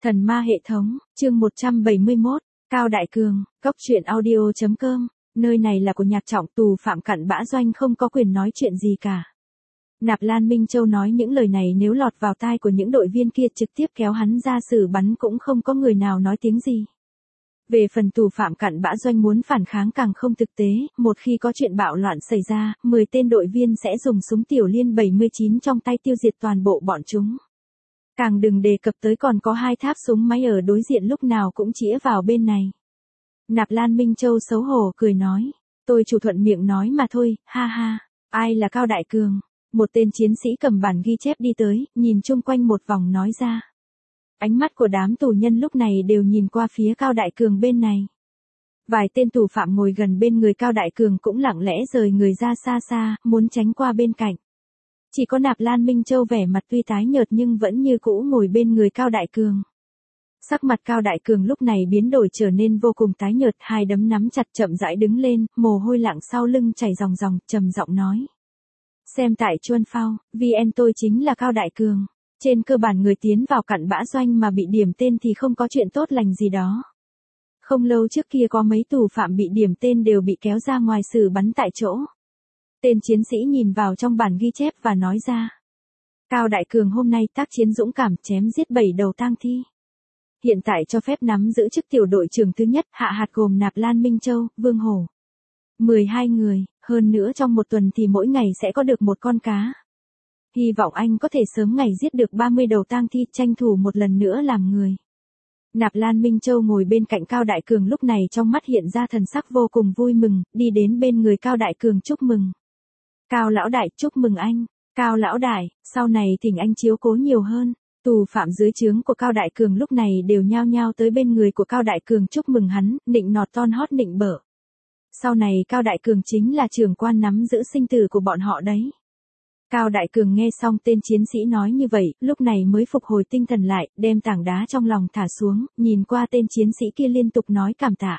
Thần ma hệ thống, chương 171, Cao Đại Cường, Cốc truyện audio.com, nơi này là của nhạc trọng, tù phạm cặn bã doanh không có quyền nói chuyện gì cả. Nạp Lan Minh Châu nói những lời này nếu lọt vào tai của những đội viên kia trực tiếp kéo hắn ra xử bắn cũng không có người nào nói tiếng gì. Về phần tù phạm cặn bã doanh muốn phản kháng càng không thực tế, một khi có chuyện bạo loạn xảy ra, 10 tên đội viên sẽ dùng súng tiểu liên 79 trong tay tiêu diệt toàn bộ bọn chúng. Càng đừng đề cập tới còn có 2 tháp súng máy ở đối diện lúc nào cũng chĩa vào bên này. Nạp Lan Minh Châu xấu hổ cười nói, tôi chủ thuận miệng nói mà thôi, ha ha, ai là Cao Đại Cường? Một tên chiến sĩ cầm bản ghi chép đi tới, nhìn chung quanh một vòng nói ra. Ánh mắt của đám tù nhân lúc này đều nhìn qua phía Cao Đại Cường bên này. Vài tên tù phạm ngồi gần bên người Cao Đại Cường cũng lặng lẽ rời người ra xa xa, muốn tránh qua bên cạnh. Chỉ có Nạp Lan Minh Châu vẻ mặt tuy tái nhợt nhưng vẫn như cũ ngồi bên người Cao Đại Cường. Sắc mặt Cao Đại Cường lúc này biến đổi trở nên vô cùng tái nhợt, hai đấm nắm chặt chậm rãi đứng lên, mồ hôi lặng sau lưng chảy ròng ròng, trầm giọng nói. Xem tại Chuân Phao, VN tôi chính là Cao Đại Cường. Trên cơ bản người tiến vào cặn bã doanh mà bị điểm tên thì không có chuyện tốt lành gì đó. Không lâu trước kia có mấy tù phạm bị điểm tên đều bị kéo ra ngoài xử bắn tại chỗ. Tên chiến sĩ nhìn vào trong bản ghi chép và nói ra. Cao Đại Cường hôm nay tác chiến dũng cảm chém giết 7 đầu tang thi. Hiện tại cho phép nắm giữ chức tiểu đội trưởng thứ nhất, hạ hạt gồm Nạp Lan Minh Châu, Vương Hổ. 12 người, hơn nữa trong một tuần thì mỗi ngày sẽ có được một con cá. Hy vọng anh có thể sớm ngày giết được 30 đầu tang thi, tranh thủ một lần nữa làm người. Nạp Lan Minh Châu ngồi bên cạnh Cao Đại Cường lúc này trong mắt hiện ra thần sắc vô cùng vui mừng, đi đến bên người Cao Đại Cường chúc mừng. Cao lão đại, chúc mừng anh. Cao lão đại, sau này thỉnh anh chiếu cố nhiều hơn. Tù phạm dưới trướng của Cao Đại Cường lúc này đều nhao nhao tới bên người của Cao Đại Cường chúc mừng hắn, nịnh nọt ton hót nịnh bợ. Sau này Cao Đại Cường chính là trưởng quan nắm giữ sinh tử của bọn họ đấy. Cao Đại Cường nghe xong tên chiến sĩ nói như vậy, lúc này mới phục hồi tinh thần lại, đem tảng đá trong lòng thả xuống, nhìn qua tên chiến sĩ kia liên tục nói cảm tạ.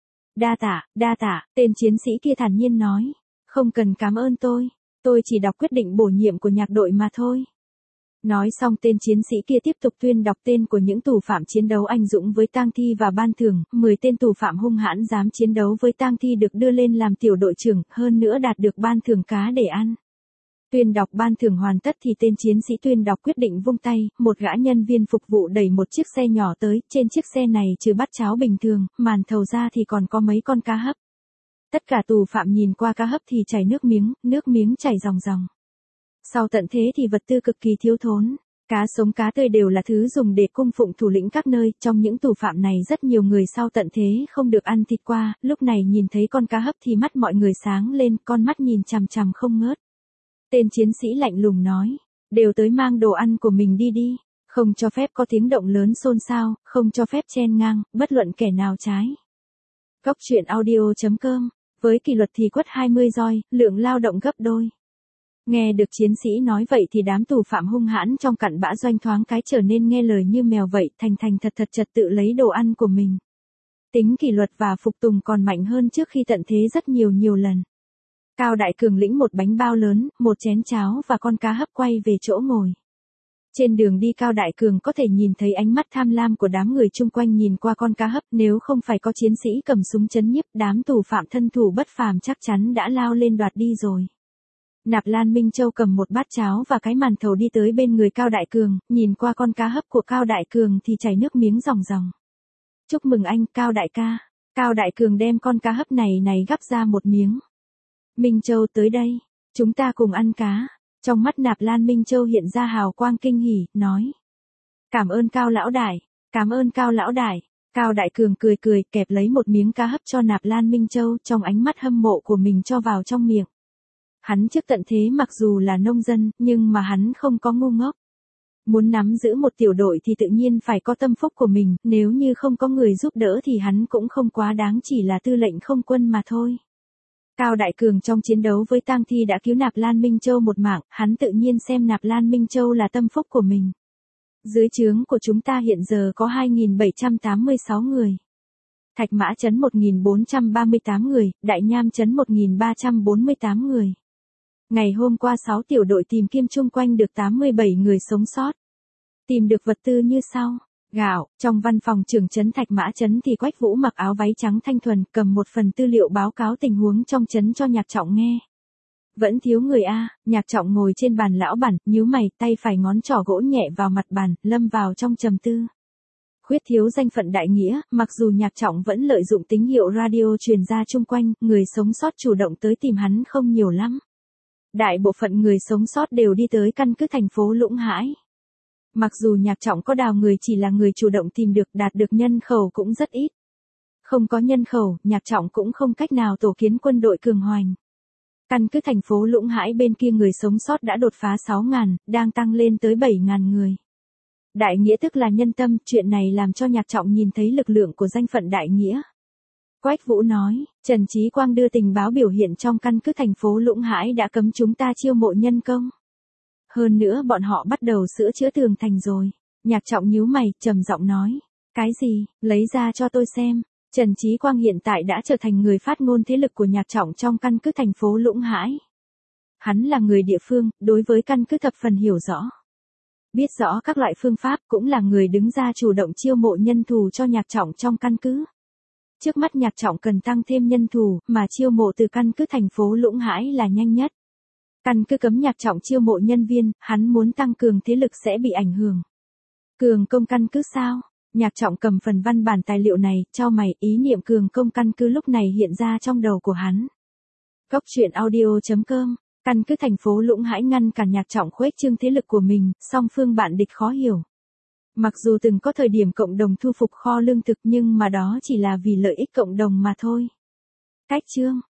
Đa tạ, tên chiến sĩ kia thản nhiên nói. Không cần cảm ơn tôi chỉ đọc quyết định bổ nhiệm của nhạc đội mà thôi. Nói xong tên chiến sĩ kia tiếp tục tuyên đọc tên của những tù phạm chiến đấu anh dũng với tang thi và ban thưởng, 10 tên tù phạm hung hãn dám chiến đấu với tang thi được đưa lên làm tiểu đội trưởng, hơn nữa đạt được ban thưởng cá để ăn. Tuyên đọc ban thưởng hoàn tất thì tên chiến sĩ tuyên đọc quyết định vung tay, một gã nhân viên phục vụ đẩy một chiếc xe nhỏ tới, trên chiếc xe này trừ bát cháo bình thường, màn thầu ra thì còn có mấy con cá hấp. Tất cả tù phạm nhìn qua cá hấp thì chảy nước miếng chảy ròng ròng. Sau tận thế thì vật tư cực kỳ thiếu thốn, cá sống cá tươi đều là thứ dùng để cung phụng thủ lĩnh các nơi, trong những tù phạm này rất nhiều người sau tận thế không được ăn thịt qua, lúc này nhìn thấy con cá hấp thì mắt mọi người sáng lên, con mắt nhìn chằm chằm không ngớt. Tên chiến sĩ lạnh lùng nói, đều tới mang đồ ăn của mình đi, không cho phép có tiếng động lớn xôn xao, không cho phép chen ngang, bất luận kẻ nào trái. Cốc truyện audio.com, với kỷ luật thì quất 20 roi, lượng lao động gấp đôi. Nghe được chiến sĩ nói vậy thì đám tù phạm hung hãn trong cặn bã doanh thoáng cái trở nên nghe lời như mèo vậy, thành thật trật tự lấy đồ ăn của mình. Tính kỷ luật và phục tùng còn mạnh hơn trước khi tận thế rất nhiều lần. Cao Đại Cường lĩnh một bánh bao lớn, một chén cháo và con cá hấp quay về chỗ ngồi. Trên đường đi Cao Đại Cường có thể nhìn thấy ánh mắt tham lam của đám người chung quanh nhìn qua con cá hấp, nếu không phải có chiến sĩ cầm súng chấn nhiếp, đám tù phạm thân thủ bất phàm chắc chắn đã lao lên đoạt đi rồi. Nạp Lan Minh Châu cầm một bát cháo và cái màn thầu đi tới bên người Cao Đại Cường, nhìn qua con cá hấp của Cao Đại Cường thì chảy nước miếng ròng ròng. Chúc mừng anh, Cao Đại ca. Cao Đại Cường đem con cá hấp này gắp ra một miếng. Minh Châu tới đây, chúng ta cùng ăn cá. Trong mắt Nạp Lan Minh Châu hiện ra hào quang kinh hỉ, nói. Cảm ơn Cao lão đại, cảm ơn Cao lão đại. Cao Đại Cường cười kẹp lấy một miếng cá hấp cho Nạp Lan Minh Châu, trong ánh mắt hâm mộ của mình cho vào trong miệng. Hắn trước tận thế mặc dù là nông dân, nhưng mà hắn không có ngu ngốc. Muốn nắm giữ một tiểu đội thì tự nhiên phải có tâm phúc của mình, nếu như không có người giúp đỡ thì hắn cũng không quá đáng chỉ là tư lệnh không quân mà thôi. Cao Đại Cường trong chiến đấu với tang thi đã cứu Nạp Lan Minh Châu một mạng, hắn tự nhiên xem Nạp Lan Minh Châu là tâm phúc của mình. Dưới trướng của chúng ta hiện giờ có 2.786 người. Thạch Mã trấn 1.438 người, Đại Nham trấn 1.348 người. Ngày hôm qua 6 tiểu đội tìm kiếm chung quanh được 87 người sống sót. Tìm được vật tư như sau. Gạo, trong văn phòng trưởng trấn Thạch Mã Trấn thì Quách Vũ mặc áo váy trắng thanh thuần, cầm một phần tư liệu báo cáo tình huống trong trấn cho Nhạc Trọng nghe. Vẫn thiếu người a, Nhạc Trọng ngồi trên bàn lão bản, nhíu mày, tay phải ngón trỏ gỗ nhẹ vào mặt bàn, lâm vào trong trầm tư. Khuyết thiếu danh phận đại nghĩa, mặc dù Nhạc Trọng vẫn lợi dụng tín hiệu radio truyền ra chung quanh, người sống sót chủ động tới tìm hắn không nhiều lắm. Đại bộ phận người sống sót đều đi tới căn cứ thành phố Lũng Hãi. Mặc dù Nhạc Trọng có đào người chỉ là người chủ động tìm được, đạt được nhân khẩu cũng rất ít. Không có nhân khẩu, Nhạc Trọng cũng không cách nào tổ kiến quân đội cường hoành. Căn cứ thành phố Lũng Hãi bên kia người sống sót đã đột phá 6.000, đang tăng lên tới 7.000 người. Đại nghĩa tức là nhân tâm, chuyện này làm cho Nhạc Trọng nhìn thấy lực lượng của danh phận đại nghĩa. Quách Vũ nói, Trần Chí Quang đưa tình báo biểu hiện trong căn cứ thành phố Lũng Hãi đã cấm chúng ta chiêu mộ nhân công. Hơn nữa bọn họ bắt đầu sửa chữa tường thành rồi. Nhạc Trọng nhíu mày, trầm giọng nói. Cái gì, lấy ra cho tôi xem. Trần Chí Quang hiện tại đã trở thành người phát ngôn thế lực của Nhạc Trọng trong căn cứ thành phố Lũng Hãi. Hắn là người địa phương, đối với căn cứ thập phần hiểu rõ. Biết rõ các loại phương pháp, cũng là người đứng ra chủ động chiêu mộ nhân thù cho Nhạc Trọng trong căn cứ. Trước mắt Nhạc Trọng cần tăng thêm nhân thù, mà chiêu mộ từ căn cứ thành phố Lũng Hãi là nhanh nhất. Căn cứ cấm Nhạc Trọng chiêu mộ nhân viên, hắn muốn tăng cường thế lực sẽ bị ảnh hưởng. Cường công căn cứ sao? Nhạc Trọng cầm phần văn bản tài liệu này, chau mày, ý niệm cường công căn cứ lúc này hiện ra trong đầu của hắn. Góc truyện audio.com, căn cứ thành phố Lũng Hãi ngăn cản Nhạc Trọng khuếch trương thế lực của mình, song phương bạn địch khó hiểu. Mặc dù từng có thời điểm cộng đồng thu phục kho lương thực nhưng mà đó chỉ là vì lợi ích cộng đồng mà thôi. Cách chương